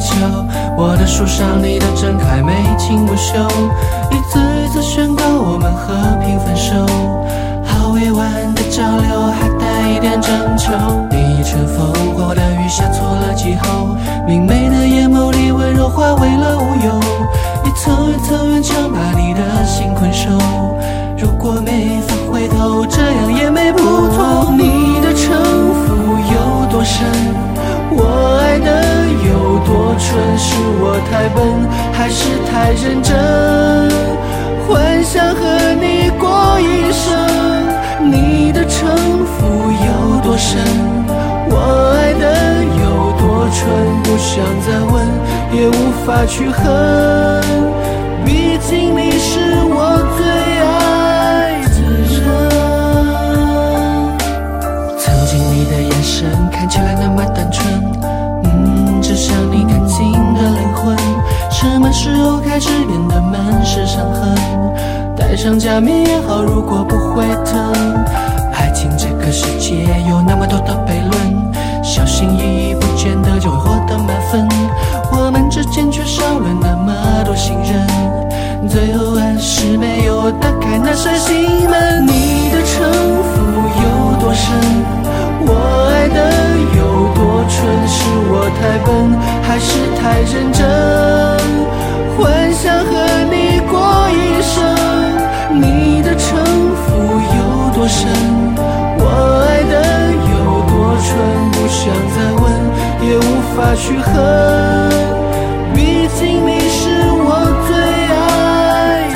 球，我的树上你的真还眉清目秀，一次一次宣告我们和平分手，好委婉的交流还带一点征求，你乘风过的雨下错了气候，明媚的眼眸里温柔化为了无忧，一层一层顽强把你的心困守，如果没法回头，这样也没不妥。你的城府有多深，我爱的有多蠢，是我太笨还是太认真，幻想和你过一生。你的城府有多深，我爱的有多蠢，不想再问也无法去恨，毕竟你是我最爱的人。曾经你的眼神看起来那么单纯，只像你干净的灵魂，什么时候开始变得满是伤痕，戴上假面也好，如果不会疼。爱情这个世界有那么多的悖论，小心翼翼不见得就会获得满分，我们之间却少了那么多信任，最后还是没有打开那扇心门。你的城府有多深，我爱的有多蠢，是我太笨还是太认真，幻想和你过一生。你的城府有多深，我爱的有多蠢，不想再问也无法去恨，毕竟你是我最爱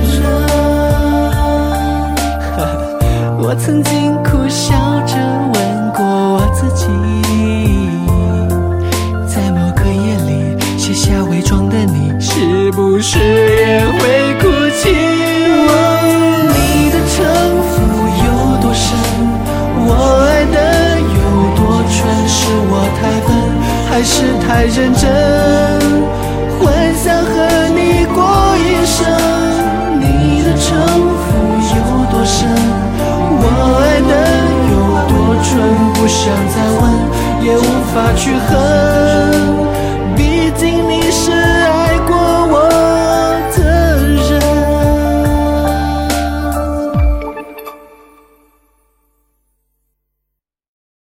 的人。我曾经苦笑着问过我自己，在某个夜里卸下伪装的你，是不是也会哭泣？你的城府有多深，我爱的有多蠢，是我太笨还是太认真，幻想和你过一生。你的城府有多深，我爱的有多蠢，不想再问也无法去恨，